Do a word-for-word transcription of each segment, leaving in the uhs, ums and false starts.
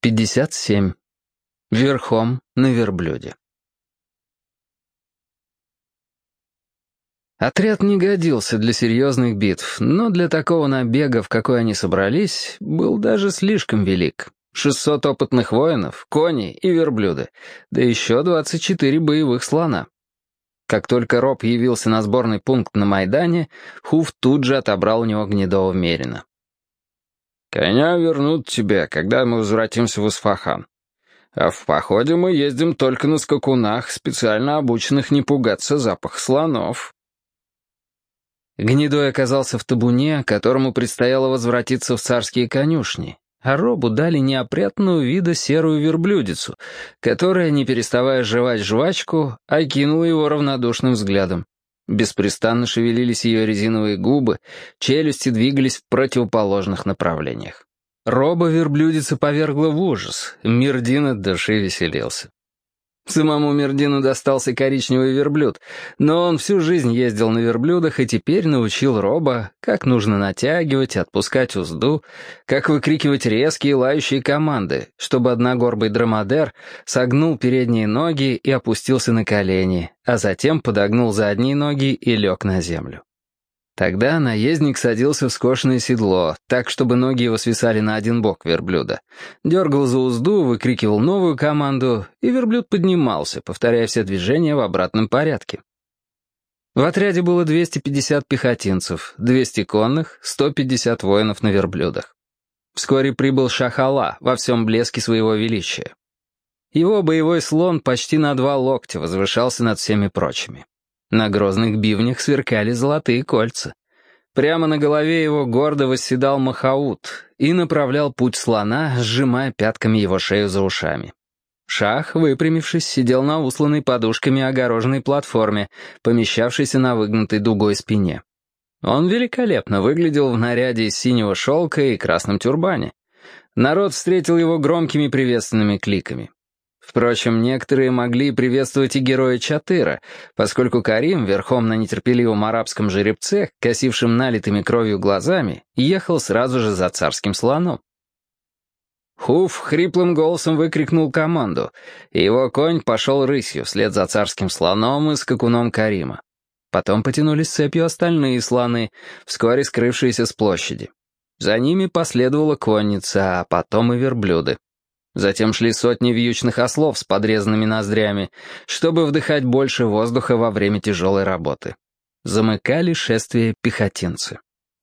пятьдесят семь. Верхом на верблюде. Отряд не годился для серьезных битв, но для такого набега, в какой они собрались, был даже слишком велик. шестьсот опытных воинов, кони и верблюды, да еще двадцать четыре боевых слона. Как только Роб явился на сборный пункт на Майдане, Хуф тут же отобрал у него гнедого мерина. «Коня вернут тебе, когда мы возвратимся в Исфахан. А в походе мы ездим только на скакунах, специально обученных не пугаться запах слонов». Гнедой оказался в табуне, которому предстояло возвратиться в царские конюшни, а Робу дали неопрятного вида серую верблюдицу, которая, не переставая жевать жвачку, окинула его равнодушным взглядом. Беспрестанно шевелились ее резиновые губы, челюсти двигались в противоположных направлениях. Роба верблюдица повергла в ужас, Мирдин от души веселился. Самому Мирдину достался коричневый верблюд, но он всю жизнь ездил на верблюдах и теперь научил Роба, как нужно натягивать, отпускать узду, как выкрикивать резкие лающие команды, чтобы одногорбый дромадер согнул передние ноги и опустился на колени, а затем подогнул задние ноги и лег на землю. Тогда наездник садился в скошенное седло, так, чтобы ноги его свисали на один бок верблюда, дергал за узду, выкрикивал новую команду, и верблюд поднимался, повторяя все движения в обратном порядке. В отряде было двести пятьдесят пехотинцев, двести конных, сто пятьдесят воинов на верблюдах. Вскоре прибыл Шах-Ала во всем блеске своего величия. Его боевой слон почти на два локтя возвышался над всеми прочими. На грозных бивнях сверкали золотые кольца. Прямо на голове его гордо восседал Махаут и направлял путь слона, сжимая пятками его шею за ушами. Шах, выпрямившись, сидел на усланной подушками огороженной платформе, помещавшейся на выгнутой дугой спине. Он великолепно выглядел в наряде из синего шелка и красном тюрбане. Народ встретил его громкими приветственными кликами. Впрочем, некоторые могли приветствовать и героя Чатыра, поскольку Карим, верхом на нетерпеливом арабском жеребце, косившим налитыми кровью глазами, ехал сразу же за царским слоном. Хуф хриплым голосом выкрикнул команду, и его конь пошел рысью вслед за царским слоном и скакуном Карима. Потом потянулись цепью остальные слоны, вскоре скрывшиеся с площади. За ними последовала конница, а потом и верблюды. Затем шли сотни вьючных ослов с подрезанными ноздрями, чтобы вдыхать больше воздуха во время тяжелой работы. Замыкали шествие пехотинцы.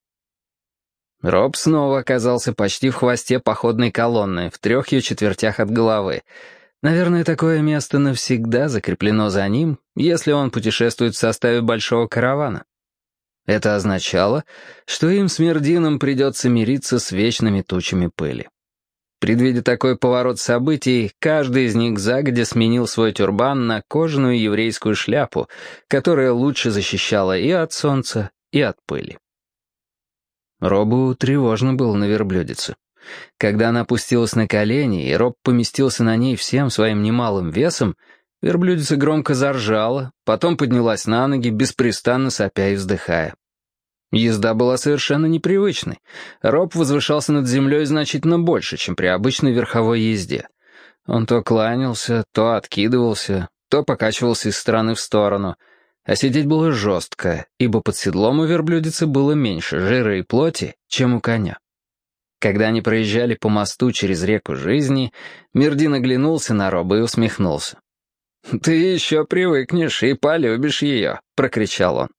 Роб снова оказался почти в хвосте походной колонны, в трех ее четвертях от головы. Наверное, такое место навсегда закреплено за ним, если он путешествует в составе большого каравана. Это означало, что им с Мирдином придется мириться с вечными тучами пыли. Предвидя такой поворот событий, каждый из них загодя сменил свой тюрбан на кожаную еврейскую шляпу, которая лучше защищала и от солнца, и от пыли. Робу тревожно было на верблюдице. Когда она опустилась на колени, и Роб поместился на ней всем своим немалым весом, верблюдица громко заржала, потом поднялась на ноги, беспрестанно сопя и вздыхая. Езда была совершенно непривычной. Роб возвышался над землей значительно больше, чем при обычной верховой езде. Он то кланялся, то откидывался, то покачивался из стороны в сторону. А сидеть было жестко, ибо под седлом у верблюдицы было меньше жира и плоти, чем у коня. Когда они проезжали по мосту через реку жизни, Мирдин оглянулся на Роба и усмехнулся. «Ты еще привыкнешь и полюбишь ее», — прокричал он.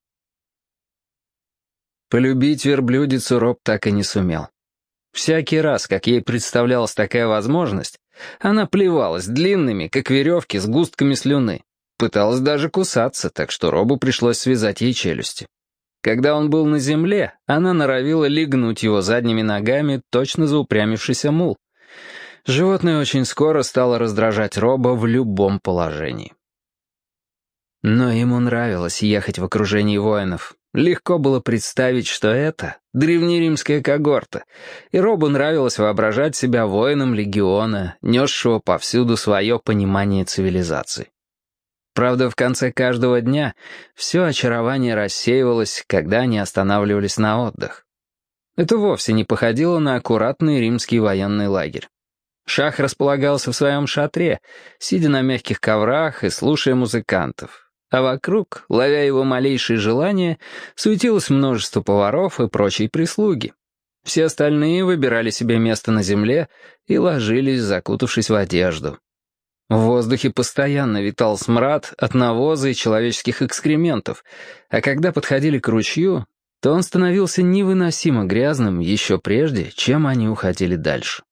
Полюбить верблюдицу Роб так и не сумел. Всякий раз, как ей представлялась такая возможность, она плевалась длинными, как веревки, с густками слюны. Пыталась даже кусаться, так что Робу пришлось связать ей челюсти. Когда он был на земле, она норовила легнуть его задними ногами, точно заупрямившийся мул. Животное очень скоро стало раздражать Роба в любом положении. Но ему нравилось ехать в окружении воинов. Легко было представить, что это древнеримская когорта, и Робу нравилось воображать себя воином легиона, несшего повсюду свое понимание цивилизации. Правда, в конце каждого дня все очарование рассеивалось, когда они останавливались на отдых. Это вовсе не походило на аккуратный римский военный лагерь. Шах располагался в своем шатре, сидя на мягких коврах и слушая музыкантов. А вокруг, ловя его малейшие желания, суетилось множество поваров и прочей прислуги. Все остальные выбирали себе место на земле и ложились, закутавшись в одежду. В воздухе постоянно витал смрад от навоза и человеческих экскрементов, а когда подходили к ручью, то он становился невыносимо грязным еще прежде, чем они уходили дальше.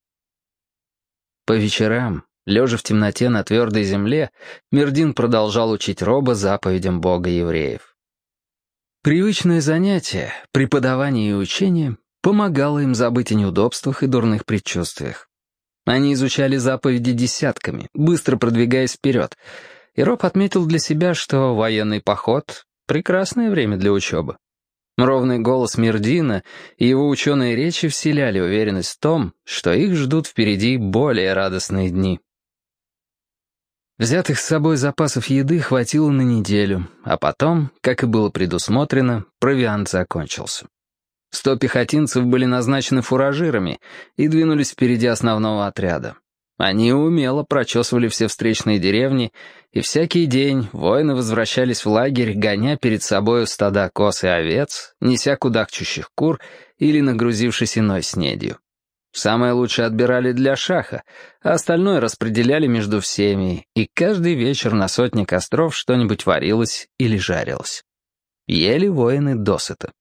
По вечерам, лежа в темноте на твердой земле, Мирдин продолжал учить Роба заповедям Бога евреев. Привычное занятие, преподавание и учение помогало им забыть о неудобствах и дурных предчувствиях. Они изучали заповеди десятками, быстро продвигаясь вперед, и Роб отметил для себя, что военный поход — прекрасное время для учебы. Ровный голос Мирдина и его ученые речи вселяли уверенность в том, что их ждут впереди более радостные дни. Взятых с собой запасов еды хватило на неделю, а потом, как и было предусмотрено, провиант закончился. Сто пехотинцев были назначены фуражирами и двинулись впереди основного отряда. Они умело прочесывали все встречные деревни, и всякий день воины возвращались в лагерь, гоня перед собою стада коз и овец, неся кудахчущих кур или нагрузившись иной снедью. Самое лучшее отбирали для шаха, а остальное распределяли между всеми, и каждый вечер на сотне костров что-нибудь варилось или жарилось. Ели воины досыта.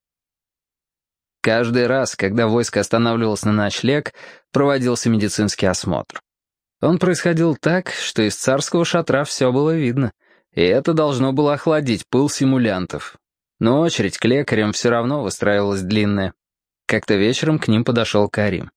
Каждый раз, когда войско останавливалось на ночлег, проводился медицинский осмотр. Он происходил так, что из царского шатра все было видно, и это должно было охладить пыл симулянтов. Но очередь к лекарям все равно выстраивалась длинная. Как-то вечером к ним подошел Карим.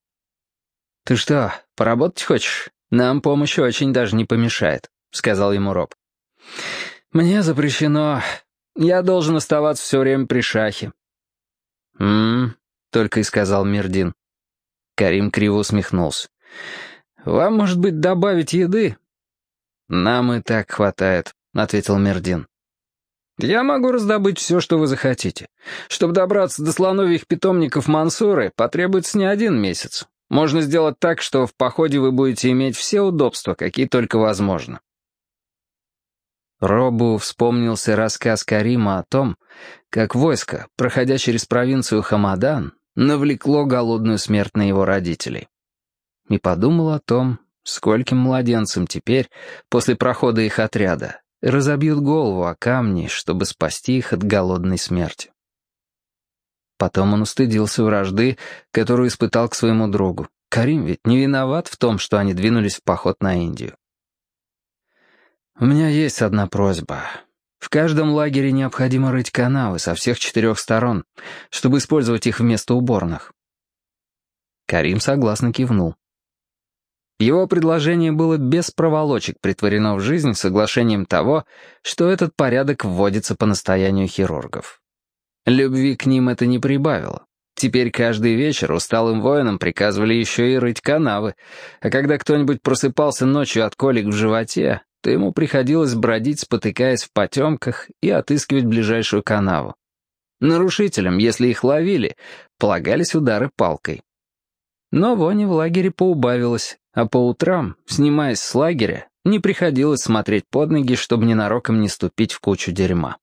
«Ты что, поработать хочешь? Нам помощь очень даже не помешает», — сказал ему Роб. «Мне запрещено. Я должен оставаться все время при шахе». «М-м-м», только и сказал Мирдин. Карим криво усмехнулся. «Вам, может быть, добавить еды?» «Нам и так хватает», — ответил Мирдин. «Я могу раздобыть все, что вы захотите. Чтобы добраться до слоновьих питомников Мансуры, потребуется не один месяц. Можно сделать так, что в походе вы будете иметь все удобства, какие только возможно». Робу вспомнился рассказ Карима о том, как войско, проходя через провинцию Хамадан, навлекло голодную смерть на его родителей. И подумал о том, скольким младенцам теперь, после прохода их отряда, разобьют голову о камни, чтобы спасти их от голодной смерти. Потом он устыдился вражды, которую испытал к своему другу. Карим ведь не виноват в том, что они двинулись в поход на Индию. «У меня есть одна просьба. В каждом лагере необходимо рыть канавы со всех четырех сторон, чтобы использовать их вместо уборных». Карим согласно кивнул. Его предложение было без проволочек претворено в жизнь соглашением того, что этот порядок вводится по настоянию хирургов. Любви к ним это не прибавило. Теперь каждый вечер усталым воинам приказывали еще и рыть канавы, а когда кто-нибудь просыпался ночью от колик в животе, то ему приходилось бродить, спотыкаясь в потемках, и отыскивать ближайшую канаву. Нарушителям, если их ловили, полагались удары палкой. Но вони в лагере поубавилось, а по утрам, снимаясь с лагеря, не приходилось смотреть под ноги, чтобы ненароком не ступить в кучу дерьма.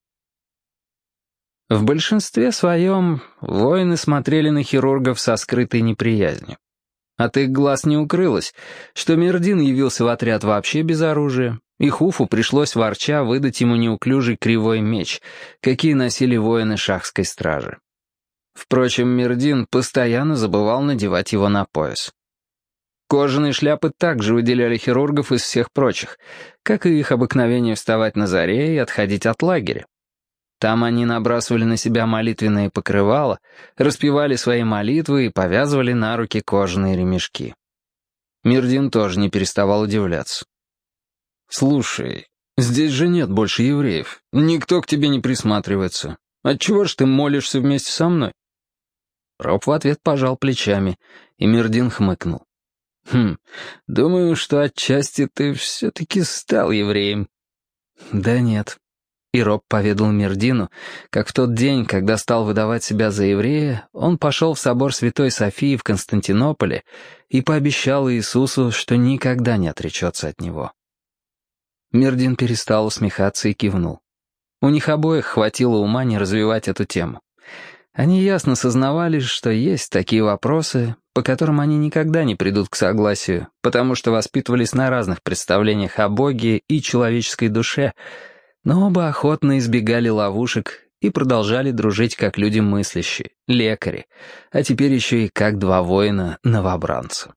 В большинстве своем воины смотрели на хирургов со скрытой неприязнью. От их глаз не укрылось, что Мирдин явился в отряд вообще без оружия, и Хуфу пришлось ворча выдать ему неуклюжий кривой меч, какие носили воины шахской стражи. Впрочем, Мирдин постоянно забывал надевать его на пояс. Кожаные шляпы также выделяли хирургов из всех прочих, как и их обыкновение вставать на заре и отходить от лагеря. Там они набрасывали на себя молитвенные покрывала, распевали свои молитвы и повязывали на руки кожаные ремешки. Мирдин тоже не переставал удивляться. «Слушай, здесь же нет больше евреев. Никто к тебе не присматривается. Отчего ж ты молишься вместе со мной?» Роб в ответ пожал плечами, и Мирдин хмыкнул. «Хм, думаю, что отчасти ты все-таки стал евреем». «Да нет». И Роб поведал Мердину, как в тот день, когда стал выдавать себя за еврея, он пошел в собор Святой Софии в Константинополе и пообещал Иисусу, что никогда не отречется от него. Мердин перестал усмехаться и кивнул. У них обоих хватило ума не развивать эту тему. Они ясно сознавали, что есть такие вопросы, по которым они никогда не придут к согласию, потому что воспитывались на разных представлениях о Боге и человеческой душе, но оба охотно избегали ловушек и продолжали дружить как люди мыслящие, лекари, а теперь еще и как два воина-новобранца.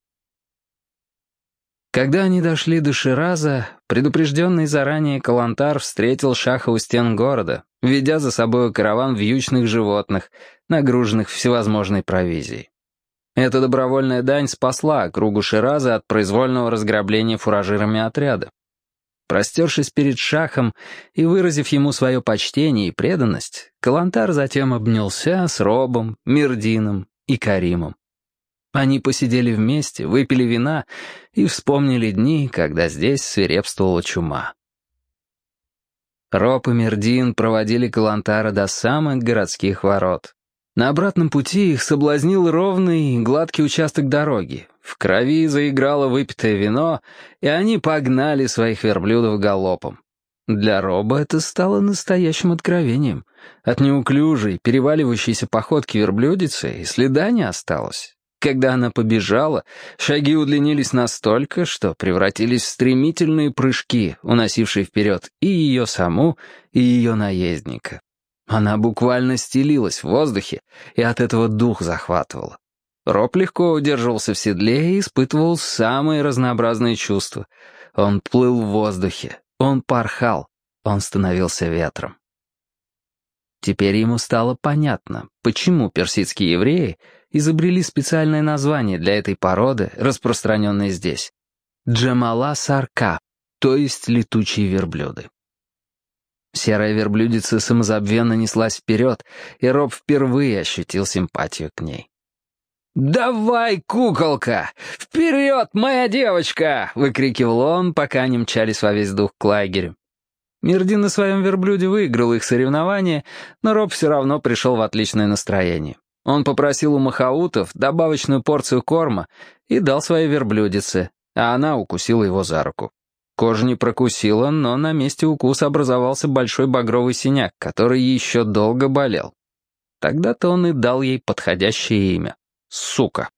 Когда они дошли до Шираза, предупрежденный заранее Калантар встретил Шаха у стен города, ведя за собой караван вьючных животных, нагруженных всевозможной провизией. Эта добровольная дань спасла округу Шираза от произвольного разграбления фуражирами отряда. Простершись перед Шахом и выразив ему свое почтение и преданность, Калантар затем обнялся с Робом, Мердином и Каримом. Они посидели вместе, выпили вина и вспомнили дни, когда здесь свирепствовала чума. Роб и Мердин проводили Калантара до самых городских ворот. На обратном пути их соблазнил ровный, гладкий участок дороги. В крови заиграло выпитое вино, и они погнали своих верблюдов галопом. Для Роба это стало настоящим откровением. От неуклюжей, переваливающейся походки верблюдицы и следа не осталось. Когда она побежала, шаги удлинились настолько, что превратились в стремительные прыжки, уносившие вперед и ее саму, и ее наездника. Она буквально стелилась в воздухе, и от этого дух захватывала. Роб легко удерживался в седле и испытывал самые разнообразные чувства. Он плыл в воздухе, он порхал, он становился ветром. Теперь ему стало понятно, почему персидские евреи изобрели специальное название для этой породы, распространенной здесь. Джамала Сарка, то есть летучие верблюды. Серая верблюдица самозабвенно неслась вперед, и Роб впервые ощутил симпатию к ней. «Давай, куколка! Вперед, моя девочка!» — выкрикивал он, пока они мчались во весь дух к лагерю. Мердин на своем верблюде выиграл их соревнование, но Роб все равно пришел в отличное настроение. Он попросил у махаутов добавочную порцию корма и дал своей верблюдице, а она укусила его за руку. Кожа не прокусила, но на месте укуса образовался большой багровый синяк, который еще долго болел. Тогда-то он и дал ей подходящее имя — сука.